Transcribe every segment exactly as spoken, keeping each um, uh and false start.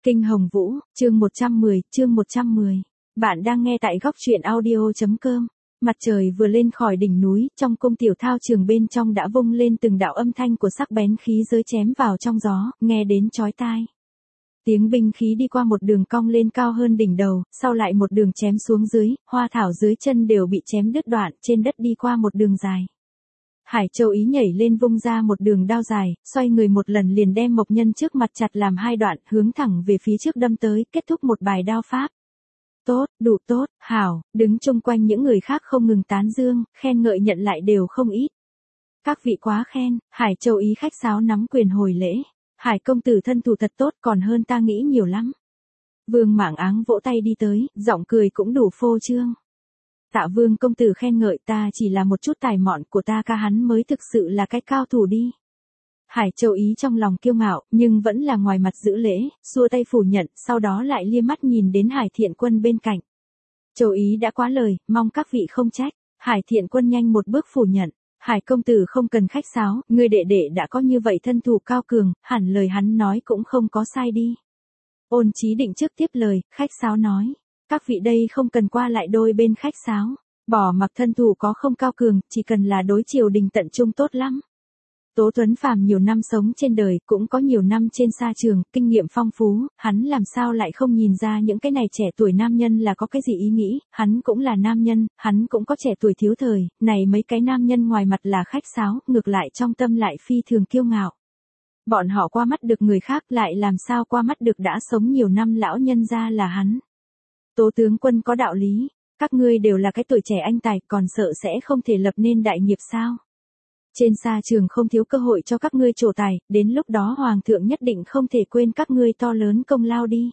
Kinh Hồng Vũ, chương một trăm mười, chương một trăm mười. Bạn đang nghe tại góc truyện audio.com. Mặt trời vừa lên khỏi đỉnh núi, trong cung tiểu thao trường bên trong đã vung lên từng đạo âm thanh của sắc bén khí giới chém vào trong gió, nghe đến chói tai. Tiếng binh khí đi qua một đường cong lên cao hơn đỉnh đầu, sau lại một đường chém xuống dưới, hoa thảo dưới chân đều bị chém đứt đoạn, trên đất đi qua một đường dài. Hải Châu Ý nhảy lên vung ra một đường đao dài, xoay người một lần liền đem Mộc Nhân trước mặt chặt làm hai đoạn, hướng thẳng về phía trước đâm tới, kết thúc một bài đao pháp. Tốt, đủ tốt, hảo, đứng chung quanh những người khác không ngừng tán dương, khen ngợi nhận lại đều không ít. Các vị quá khen, Hải Châu Ý khách sáo nắm quyền hồi lễ. Hải công tử thân thủ thật tốt, còn hơn ta nghĩ nhiều lắm. Vương Mảng Áng vỗ tay đi tới, giọng cười cũng đủ phô trương. Tạ Vương công tử khen ngợi, ta chỉ là một chút tài mọn của ta ca hắn mới thực sự là cái cao thủ đi. Hải Châu Ý trong lòng kiêu ngạo, nhưng vẫn là ngoài mặt giữ lễ, xua tay phủ nhận, sau đó lại lia mắt nhìn đến Hải Thiện Quân bên cạnh. Châu Ý đã quá lời, mong các vị không trách. Hải Thiện Quân nhanh một bước phủ nhận. Hải công tử không cần khách sáo, người đệ đệ đã có như vậy thân thủ cao cường, hẳn lời hắn nói cũng không có sai đi. Ôn Chí Định trước tiếp lời, khách sáo nói. Các vị đây không cần qua lại đôi bên khách sáo, bỏ mặc thân thủ có không cao cường, chỉ cần là đối triều đình tận trung tốt lắm. Tố Tuấn Phàm nhiều năm sống trên đời, cũng có nhiều năm trên sa trường, kinh nghiệm phong phú, hắn làm sao lại không nhìn ra những cái này trẻ tuổi nam nhân là có cái gì ý nghĩ, hắn cũng là nam nhân, hắn cũng có trẻ tuổi thiếu thời, này mấy cái nam nhân ngoài mặt là khách sáo, ngược lại trong tâm lại phi thường kiêu ngạo. Bọn họ qua mắt được người khác lại làm sao qua mắt được đã sống nhiều năm lão nhân gia là hắn. Tố tướng quân có đạo lý, các ngươi đều là cái tuổi trẻ anh tài, còn sợ sẽ không thể lập nên đại nghiệp sao? Trên sa trường không thiếu cơ hội cho các ngươi trổ tài, đến lúc đó hoàng thượng nhất định không thể quên các ngươi to lớn công lao đi.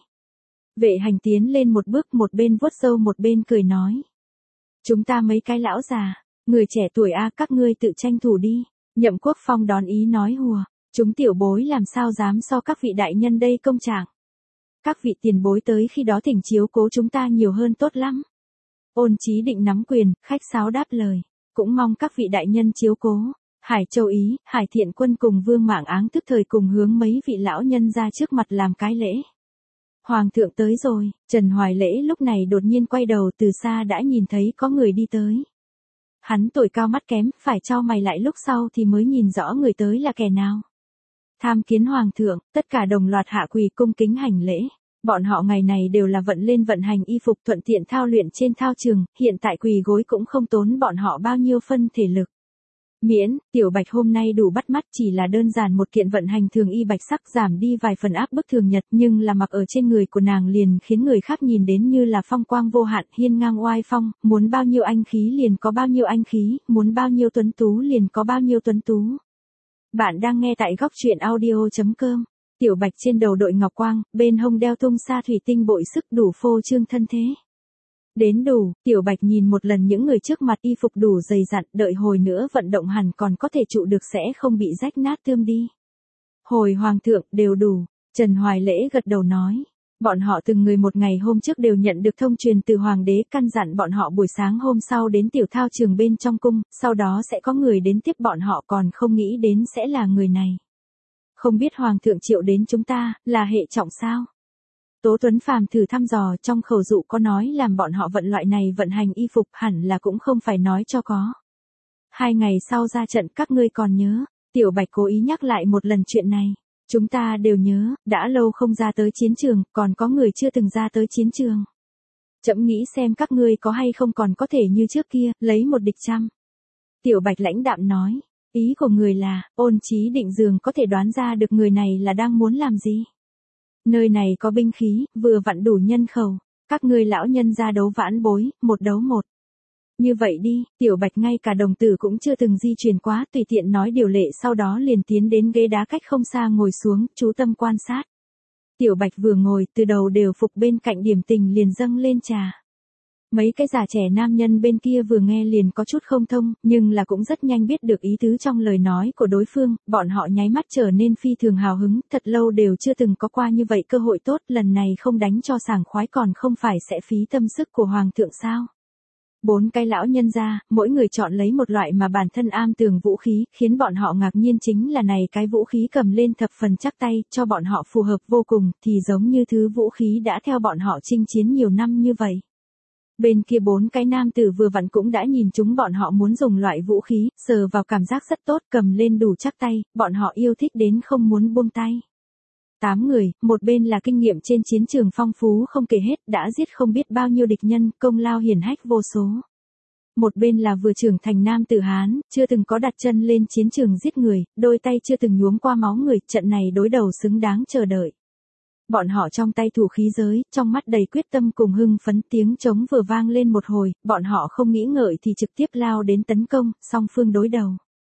Vệ Hành tiến lên một bước, một bên vuốt râu một bên cười nói. Chúng ta mấy cái lão già, người trẻ tuổi a, các ngươi tự tranh thủ đi. Nhậm Quốc Phong đón ý nói hùa, chúng tiểu bối làm sao dám so các vị đại nhân đây công trạng. Các vị tiền bối tới khi đó thỉnh chiếu cố chúng ta nhiều hơn tốt lắm. Ôn Chí Định nắm quyền, khách sáo đáp lời, cũng mong các vị đại nhân chiếu cố. Hải Châu Ý, Hải Thiện Quân cùng Vương Mảng Áng tức thời cùng hướng mấy vị lão nhân ra trước mặt làm cái lễ. Hoàng thượng tới rồi, Trần Hoài Lễ lúc này đột nhiên quay đầu từ xa đã nhìn thấy có người đi tới. Hắn tuổi cao mắt kém, phải chau mày lại lúc sau thì mới nhìn rõ người tới là kẻ nào. Tham kiến Hoàng thượng, tất cả đồng loạt hạ quỳ cung kính hành lễ. Bọn họ ngày này đều là vận lên vận hành y phục thuận tiện thao luyện trên thao trường, hiện tại quỳ gối cũng không tốn bọn họ bao nhiêu phân thể lực. Miễn, tiểu bạch hôm nay đủ bắt mắt, chỉ là đơn giản một kiện vận hành thường y bạch sắc giảm đi vài phần áp bức thường nhật, nhưng là mặc ở trên người của nàng liền khiến người khác nhìn đến như là phong quang vô hạn, hiên ngang oai phong, muốn bao nhiêu anh khí liền có bao nhiêu anh khí, muốn bao nhiêu tuấn tú liền có bao nhiêu tuấn tú. Bạn đang nghe tại góc truyện audio.com. Tiểu bạch trên đầu đội ngọc quang, bên hông đeo tung sa thủy tinh bội sức đủ phô trương thân thế. Đến đủ, tiểu bạch nhìn một lần những người trước mặt y phục đủ dày dặn, đợi hồi nữa vận động hẳn còn có thể trụ được sẽ không bị rách nát tươm đi. Hồi hoàng thượng, đều đủ, Trần Hoài Lễ gật đầu nói. Bọn họ từng người một ngày hôm trước đều nhận được thông truyền từ hoàng đế căn dặn bọn họ buổi sáng hôm sau đến tiểu thao trường bên trong cung, sau đó sẽ có người đến tiếp bọn họ, còn không nghĩ đến sẽ là người này. Không biết hoàng thượng triệu đến chúng ta, là hệ trọng sao? Tố Tuấn Phàm thử thăm dò, trong khẩu dụ có nói làm bọn họ vận loại này vận hành y phục, hẳn là cũng không phải nói cho có. Hai ngày sau ra trận các ngươi còn nhớ, tiểu bạch cố ý nhắc lại một lần chuyện này. Chúng ta đều nhớ, đã lâu không ra tới chiến trường, còn có người chưa từng ra tới chiến trường. Chậm nghĩ xem các ngươi có hay không còn có thể như trước kia, lấy một địch trăm. Tiểu bạch lãnh đạm nói, ý của người là, Ôn Chí Định dường có thể đoán ra được người này là đang muốn làm gì. Nơi này có binh khí, vừa vặn đủ nhân khẩu, các ngươi lão nhân ra đấu vãn bối, một đấu một. Như vậy đi, tiểu bạch ngay cả đồng tử cũng chưa từng di chuyển quá, tùy tiện nói điều lệ, sau đó liền tiến đến ghế đá cách không xa ngồi xuống, chú tâm quan sát. Tiểu bạch vừa ngồi, từ đầu đều phục bên cạnh điểm tình liền dâng lên trà. Mấy cái già trẻ nam nhân bên kia vừa nghe liền có chút không thông, nhưng là cũng rất nhanh biết được ý tứ trong lời nói của đối phương, bọn họ nháy mắt trở nên phi thường hào hứng, thật lâu đều chưa từng có qua như vậy cơ hội tốt, lần này không đánh cho sảng khoái còn không phải sẽ phí tâm sức của hoàng thượng sao. Bốn cái lão nhân gia, mỗi người chọn lấy một loại mà bản thân am tường vũ khí, khiến bọn họ ngạc nhiên chính là này cái vũ khí cầm lên thập phần chắc tay, cho bọn họ phù hợp vô cùng, thì giống như thứ vũ khí đã theo bọn họ chinh chiến nhiều năm như vậy. Bên kia bốn cái nam tử vừa vặn cũng đã nhìn chúng bọn họ muốn dùng loại vũ khí, sờ vào cảm giác rất tốt, cầm lên đủ chắc tay, bọn họ yêu thích đến không muốn buông tay. Tám người, một bên là kinh nghiệm trên chiến trường phong phú không kể hết, đã giết không biết bao nhiêu địch nhân, công lao hiển hách vô số. Một bên là vừa trưởng thành nam tử Hán, chưa từng có đặt chân lên chiến trường giết người, đôi tay chưa từng nhuốm qua máu người, trận này đối đầu xứng đáng chờ đợi. Bọn họ trong tay thủ khí giới, trong mắt đầy quyết tâm cùng hưng phấn, tiếng trống vừa vang lên một hồi, bọn họ không nghĩ ngợi thì trực tiếp lao đến tấn công, song phương đối đầu.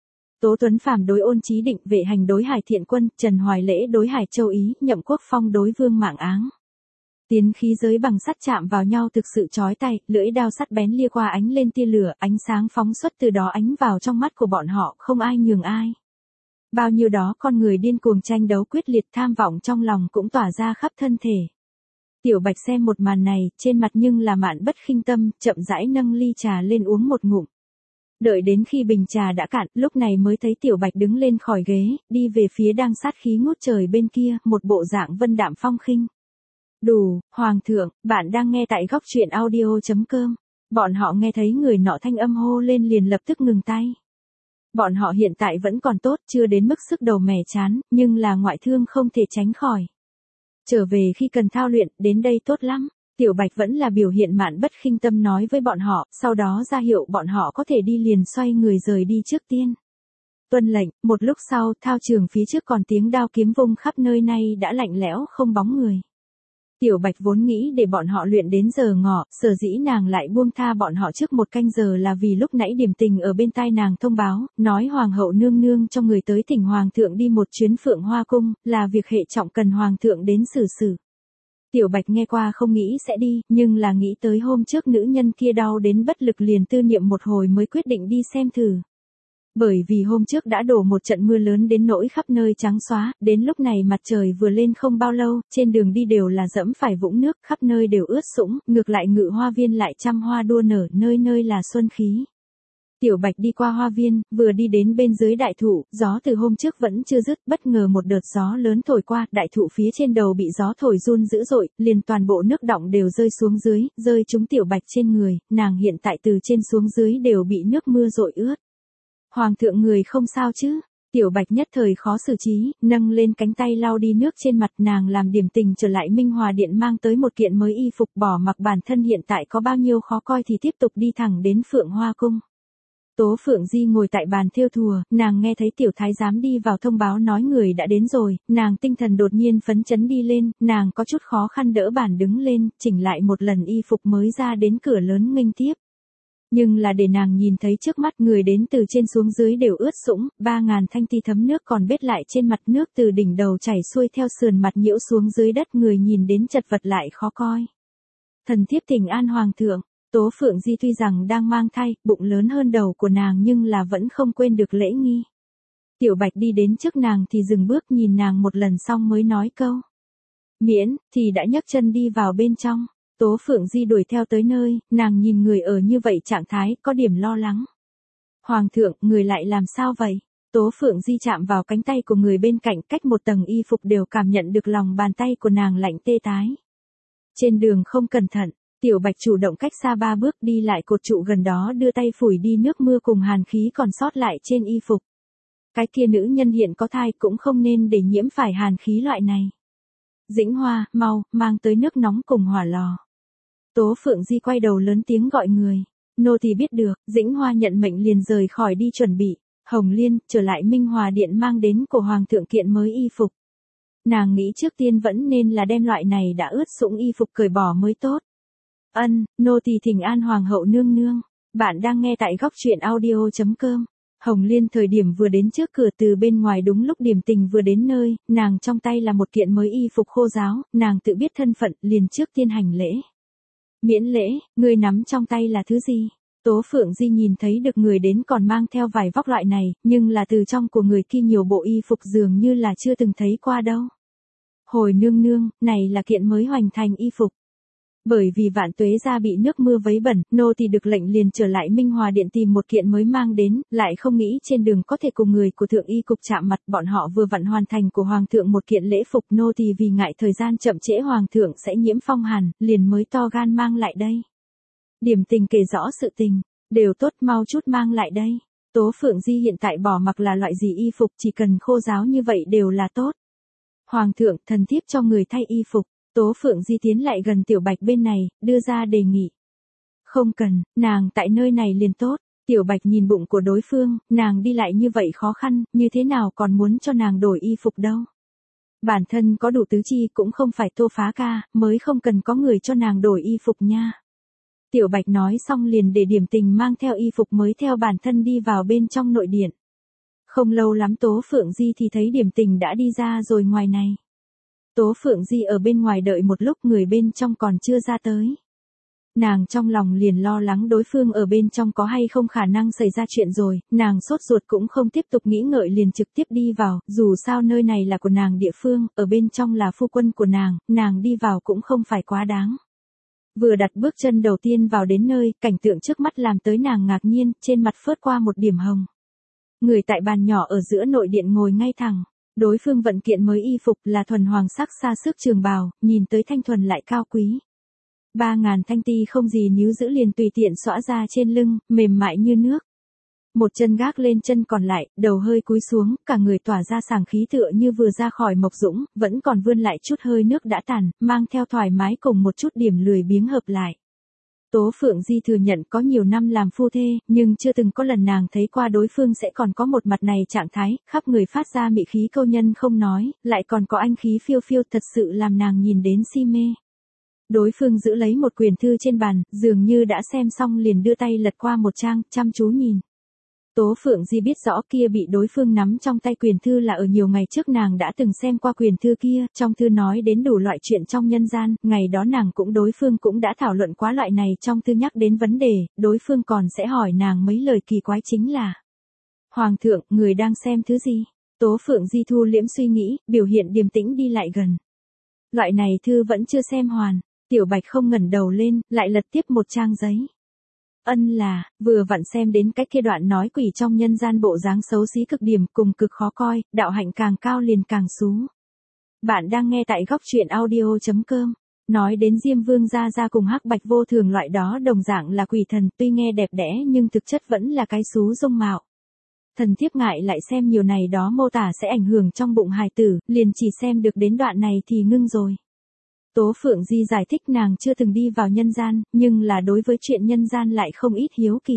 Tố Tuấn Phàm đối Ôn Chí Định, Vệ Hành đối Hải Thiện Quân, Trần Hoài Lễ đối Hải Châu Ý, Nhậm Quốc Phong đối Vương Mảng Áng. Tiến khí giới bằng sắt chạm vào nhau thực sự chói tay, lưỡi đao sắt bén lia qua ánh lên tia lửa, ánh sáng phóng xuất từ đó ánh vào trong mắt của bọn họ, không ai nhường ai. Bao nhiêu đó con người điên cuồng tranh đấu quyết liệt, tham vọng trong lòng cũng tỏa ra khắp thân thể. Tiểu Bạch xem một màn này, trên mặt nhưng là mạn bất khinh tâm, chậm rãi nâng ly trà lên uống một ngụm. Đợi đến khi bình trà đã cạn, lúc này mới thấy Tiểu Bạch đứng lên khỏi ghế, đi về phía đang sát khí ngút trời bên kia, một bộ dạng vân đạm phong khinh. Đủ, Hoàng thượng, bạn đang nghe tại góc truyện audio chấm com. Bọn họ nghe thấy người nọ thanh âm hô lên liền lập tức ngừng tay. Bọn họ hiện tại vẫn còn tốt, chưa đến mức sức đầu mẻ chán, nhưng là ngoại thương không thể tránh khỏi. Trở về khi cần thao luyện, đến đây tốt lắm. Tiểu Bạch vẫn là biểu hiện mạn bất khinh tâm nói với bọn họ, sau đó ra hiệu bọn họ có thể đi liền xoay người rời đi trước tiên. Tuân lệnh, một lúc sau, thao trường phía trước còn tiếng đao kiếm vung khắp nơi nay đã lạnh lẽo không bóng người. Tiểu Bạch vốn nghĩ để bọn họ luyện đến giờ ngọ, sở dĩ nàng lại buông tha bọn họ trước một canh giờ là vì lúc nãy Điềm Tình ở bên tai nàng thông báo, nói Hoàng hậu nương nương cho người tới thỉnh Hoàng thượng đi một chuyến Phượng Hoa Cung, là việc hệ trọng cần Hoàng thượng đến xử xử. Tiểu Bạch nghe qua không nghĩ sẽ đi, nhưng là nghĩ tới hôm trước nữ nhân kia đau đến bất lực liền tư niệm một hồi mới quyết định đi xem thử. Bởi vì hôm trước đã đổ một trận mưa lớn đến nỗi khắp nơi trắng xóa, đến lúc này mặt trời vừa lên không bao lâu, trên đường đi đều là dẫm phải vũng nước, khắp nơi đều ướt sũng, ngược lại Ngự Hoa Viên lại trăm hoa đua nở, nơi nơi là xuân khí. Tiểu Bạch đi qua hoa viên, vừa đi đến bên dưới đại thụ, gió từ hôm trước vẫn chưa dứt, bất ngờ một đợt gió lớn thổi qua, đại thụ phía trên đầu bị gió thổi run dữ dội, liền toàn bộ nước đọng đều rơi xuống dưới, rơi trúng Tiểu Bạch trên người, nàng hiện tại từ trên xuống dưới đều bị nước mưa dội ướt. Hoàng thượng người không sao chứ? Tiểu Bạch nhất thời khó xử trí, nâng lên cánh tay lau đi nước trên mặt, nàng làm Điểm Tình trở lại Minh Hòa Điện mang tới một kiện mới y phục, bỏ mặc bản thân hiện tại có bao nhiêu khó coi thì tiếp tục đi thẳng đến Phượng Hoa Cung. Tố Phượng Di ngồi tại bàn thêu thùa, nàng nghe thấy tiểu thái giám đi vào thông báo nói người đã đến rồi, nàng tinh thần đột nhiên phấn chấn đi lên, nàng có chút khó khăn đỡ bàn đứng lên, chỉnh lại một lần y phục mới ra đến cửa lớn nghênh tiếp. Nhưng là để nàng nhìn thấy trước mắt người đến từ trên xuống dưới đều ướt sũng, ba ngàn thanh ti thấm nước còn bết lại trên mặt nước từ đỉnh đầu chảy xuôi theo sườn mặt nhiễu xuống dưới đất, người nhìn đến chật vật lại khó coi. Thần thiếp thỉnh an Hoàng thượng. Tố Phượng Di tuy rằng đang mang thai, bụng lớn hơn đầu của nàng nhưng là vẫn không quên được lễ nghi. Tiểu Bạch đi đến trước nàng thì dừng bước nhìn nàng một lần xong mới nói câu. Miễn, thì đã nhấc chân đi vào bên trong. Tố Phượng Di đuổi theo tới nơi, nàng nhìn người ở như vậy trạng thái, có điểm lo lắng. Hoàng thượng, người lại làm sao vậy? Tố Phượng Di chạm vào cánh tay của người bên cạnh, cách một tầng y phục đều cảm nhận được lòng bàn tay của nàng lạnh tê tái. Trên đường không cẩn thận. Tiểu Bạch chủ động cách xa ba bước đi lại cột trụ gần đó đưa tay phủi đi nước mưa cùng hàn khí còn sót lại trên y phục. Cái kia nữ nhân hiện có thai cũng không nên để nhiễm phải hàn khí loại này. Dĩnh Hoa, mau, mang tới nước nóng cùng hỏa lò. Tố Phượng Di quay đầu lớn tiếng gọi người. Nô tỳ biết được, Dĩnh Hoa nhận mệnh liền rời khỏi đi chuẩn bị. Hồng Liên, trở lại Minh Hòa Điện mang đến của Hoàng thượng kiện mới y phục. Nàng nghĩ trước tiên vẫn nên là đem loại này đã ướt sũng y phục cởi bỏ mới tốt. Ân, nô tỳ thỉnh an Hoàng hậu nương nương. Bạn đang nghe tại góc truyện audio chấm com. Hồng Liên thời điểm vừa đến trước cửa từ bên ngoài đúng lúc Điểm Tình vừa đến nơi, nàng trong tay là một kiện mới y phục khô ráo, nàng tự biết thân phận liền trước tiên hành lễ. Miễn lễ, người nắm trong tay là thứ gì? Tố Phượng Di nhìn thấy được người đến còn mang theo vài vóc loại này, nhưng là từ trong của người kia nhiều bộ y phục dường như là chưa từng thấy qua đâu. Hồi nương nương, này là kiện mới hoành thành y phục. Bởi vì Vạn Tuế gia bị nước mưa vấy bẩn, nô tỳ được lệnh liền trở lại Minh Hòa điện tìm một kiện mới mang đến, lại không nghĩ trên đường có thể cùng người của thượng y cục chạm mặt, bọn họ vừa vặn hoàn thành của hoàng thượng một kiện lễ phục, nô tỳ vì ngại thời gian chậm trễ hoàng thượng sẽ nhiễm phong hàn, liền mới to gan mang lại đây. Điểm Tình kể rõ sự tình, đều tốt, mau chút mang lại đây. Tố Phượng Di hiện tại bỏ mặc là loại gì y phục, chỉ cần khô ráo như vậy đều là tốt. Hoàng thượng, thần thiếp cho người thay y phục. Tố Phượng Di tiến lại gần Tiểu Bạch bên này, đưa ra đề nghị. Không cần, nàng tại nơi này liền tốt. Tiểu Bạch nhìn bụng của đối phương, nàng đi lại như vậy khó khăn, như thế nào còn muốn cho nàng đổi y phục đâu. Bản thân có đủ tứ chi cũng không phải Tô Phá Ca, mới không cần có người cho nàng đổi y phục nha. Tiểu Bạch nói xong liền để Điểm Tình mang theo y phục mới theo bản thân đi vào bên trong nội điện. Không lâu lắm Tố Phượng Di thì thấy Điểm Tình đã đi ra rồi ngoài này. Tố Phượng Di ở bên ngoài đợi một lúc, người bên trong còn chưa ra tới. Nàng trong lòng liền lo lắng đối phương ở bên trong có hay không khả năng xảy ra chuyện rồi, nàng sốt ruột cũng không tiếp tục nghĩ ngợi liền trực tiếp đi vào, dù sao nơi này là của nàng địa phương, ở bên trong là phu quân của nàng, nàng đi vào cũng không phải quá đáng. Vừa đặt bước chân đầu tiên vào đến nơi, cảnh tượng trước mắt làm tới nàng ngạc nhiên, trên mặt phớt qua một điểm hồng. Người tại bàn nhỏ ở giữa nội điện ngồi ngay thẳng. Đối phương vận kiện mới y phục là thuần hoàng sắc xa sức trường bào, nhìn tới thanh thuần lại cao quý. Ba ngàn thanh ti không gì níu giữ liền tùy tiện xõa ra trên lưng, mềm mại như nước. Một chân gác lên chân còn lại, đầu hơi cúi xuống, cả người tỏa ra sảng khí tựa như vừa ra khỏi mộc dũng, vẫn còn vươn lại chút hơi nước đã tàn, mang theo thoải mái cùng một chút điểm lười biếng hợp lại. Tố Phượng Di thừa nhận có nhiều năm làm phu thê, nhưng chưa từng có lần nàng thấy qua đối phương sẽ còn có một mặt này trạng thái, khắp người phát ra mị khí câu nhân không nói, lại còn có anh khí phiêu phiêu, thật sự làm nàng nhìn đến si mê. Đối phương giữ lấy một quyển thư trên bàn, dường như đã xem xong liền đưa tay lật qua một trang, chăm chú nhìn. Tố Phượng Di biết rõ kia bị đối phương nắm trong tay quyền thư là ở nhiều ngày trước nàng đã từng xem qua quyền thư kia, trong thư nói đến đủ loại chuyện trong nhân gian, ngày đó nàng cũng đối phương cũng đã thảo luận quá loại này, trong thư nhắc đến vấn đề, đối phương còn sẽ hỏi nàng mấy lời kỳ quái chính là: Hoàng thượng, người đang xem thứ gì? Tố Phượng Di thu liễm suy nghĩ, biểu hiện điềm tĩnh đi lại gần. Loại này thư vẫn chưa xem hoàn, Tiểu Bạch không ngẩng đầu lên, lại lật tiếp một trang giấy. Ân là, vừa vặn xem đến cách kia đoạn nói quỷ trong nhân gian bộ dáng xấu xí cực điểm cùng cực khó coi, đạo hạnh càng cao liền càng xú. Bạn đang nghe tại góc truyện audio chấm com. Nói đến Diêm Vương gia gia cùng Hắc Bạch Vô Thường loại đó đồng dạng là quỷ thần, tuy nghe đẹp đẽ nhưng thực chất vẫn là cái xú dung mạo. Thần thiếp ngại lại xem nhiều này đó mô tả sẽ ảnh hưởng trong bụng hài tử, liền chỉ xem được đến đoạn này thì ngưng rồi. Tố Phượng Di giải thích nàng chưa từng đi vào nhân gian, nhưng là đối với chuyện nhân gian lại không ít hiếu kỳ.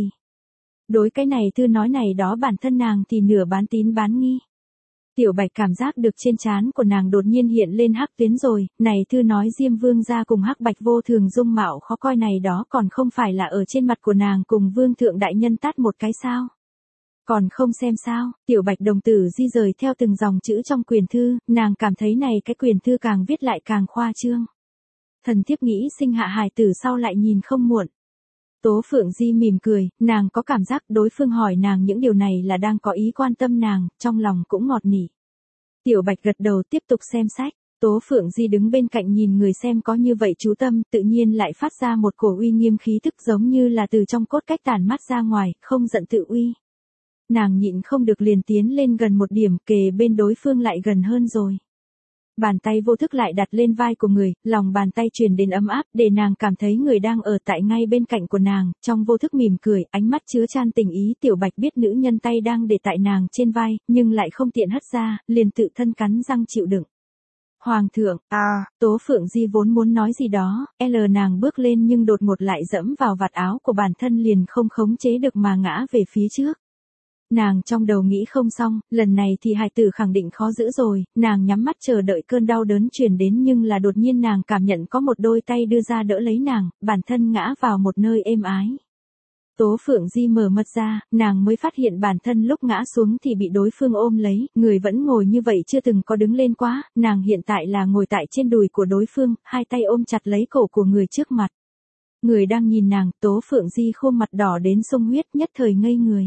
Đối cái này thư nói này đó bản thân nàng thì nửa bán tín bán nghi. Tiểu Bạch cảm giác được trên trán của nàng đột nhiên hiện lên hắc tuyến rồi, này thư nói Diêm Vương gia cùng Hắc Bạch Vô Thường dung mạo khó coi này đó còn không phải là ở trên mặt của nàng cùng Vương thượng đại nhân tát một cái sao? Còn không xem sao? Tiểu Bạch đồng tử di rời theo từng dòng chữ trong quyền thư, nàng cảm thấy này cái quyền thư càng viết lại càng khoa trương. Thần thiếp nghĩ sinh hạ hài tử sau lại nhìn không muộn. Tố Phượng Di mỉm cười, nàng có cảm giác đối phương hỏi nàng những điều này là đang có ý quan tâm nàng, trong lòng cũng ngọt nỉ. Tiểu Bạch gật đầu tiếp tục xem sách. Tố Phượng Di đứng bên cạnh nhìn người xem có như vậy chú tâm, tự nhiên lại phát ra một cổ uy nghiêm khí tức giống như là từ trong cốt cách tản mắt ra ngoài, không giận tự uy. Nàng nhịn không được liền tiến lên gần một điểm, kề bên đối phương lại gần hơn rồi. Bàn tay vô thức lại đặt lên vai của người, lòng bàn tay truyền đến ấm áp, để nàng cảm thấy người đang ở tại ngay bên cạnh của nàng, trong vô thức mỉm cười, ánh mắt chứa chan tình ý. Tiểu Bạch biết nữ nhân tay đang để tại nàng trên vai, nhưng lại không tiện hất ra, liền tự thân cắn răng chịu đựng. Hoàng thượng, à, Tố Phượng Di vốn muốn nói gì đó, L nàng bước lên nhưng đột ngột lại dẫm vào vạt áo của bản thân liền không khống chế được mà ngã về phía trước. Nàng trong đầu nghĩ không xong, lần này thì hài tử khẳng định khó giữ rồi, nàng nhắm mắt chờ đợi cơn đau đớn truyền đến nhưng là đột nhiên nàng cảm nhận có một đôi tay đưa ra đỡ lấy nàng, bản thân ngã vào một nơi êm ái. Tố Phượng Di mở mắt ra, nàng mới phát hiện bản thân lúc ngã xuống thì bị đối phương ôm lấy, người vẫn ngồi như vậy chưa từng có đứng lên quá, nàng hiện tại là ngồi tại trên đùi của đối phương, hai tay ôm chặt lấy cổ của người trước mặt. Người đang nhìn nàng, Tố Phượng Di khuôn mặt đỏ đến sông huyết, nhất thời ngây người.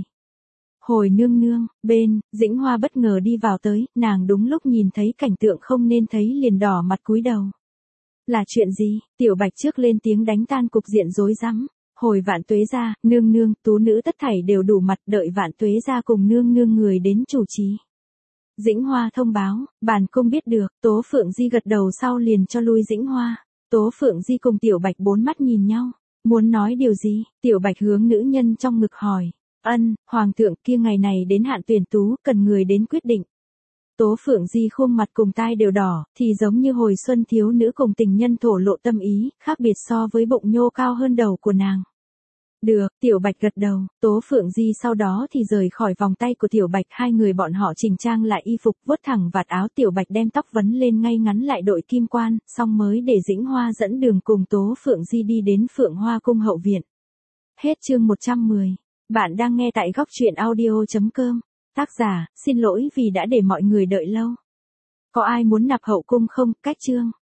Hồi nương nương, bên, Dĩnh Hoa bất ngờ đi vào tới, nàng đúng lúc nhìn thấy cảnh tượng không nên thấy liền đỏ mặt cúi đầu. Là chuyện gì? Tiểu Bạch trước lên tiếng đánh tan cục diện rối rắm. Hồi Vạn Tuế gia, nương nương, tú nữ tất thảy đều đủ mặt, đợi Vạn Tuế gia cùng nương nương người đến chủ trì. Dĩnh Hoa thông báo, bản cung biết được, Tố Phượng Di gật đầu sau liền cho lui Dĩnh Hoa. Tố Phượng Di cùng Tiểu Bạch bốn mắt nhìn nhau, muốn nói điều gì, Tiểu Bạch hướng nữ nhân trong ngực hỏi. Ân, Hoàng thượng kia ngày này đến hạn tuyển tú, cần người đến quyết định. Tố Phượng Di khuôn mặt cùng tai đều đỏ, thì giống như hồi xuân thiếu nữ cùng tình nhân thổ lộ tâm ý, khác biệt so với bụng nhô cao hơn đầu của nàng. Được, Tiểu Bạch gật đầu, Tố Phượng Di sau đó thì rời khỏi vòng tay của Tiểu Bạch, hai người bọn họ chỉnh trang lại y phục, vuốt thẳng vạt áo, Tiểu Bạch đem tóc vấn lên ngay ngắn lại đội kim quan, xong mới để Dĩnh Hoa dẫn đường cùng Tố Phượng Di đi đến Phượng Hoa cung hậu viện. Hết chương một trăm mười. Bạn đang nghe tại góc truyện audio.com. Tác giả, xin lỗi vì đã để mọi người đợi lâu. Có ai muốn nạp hậu cung không? Cách chương.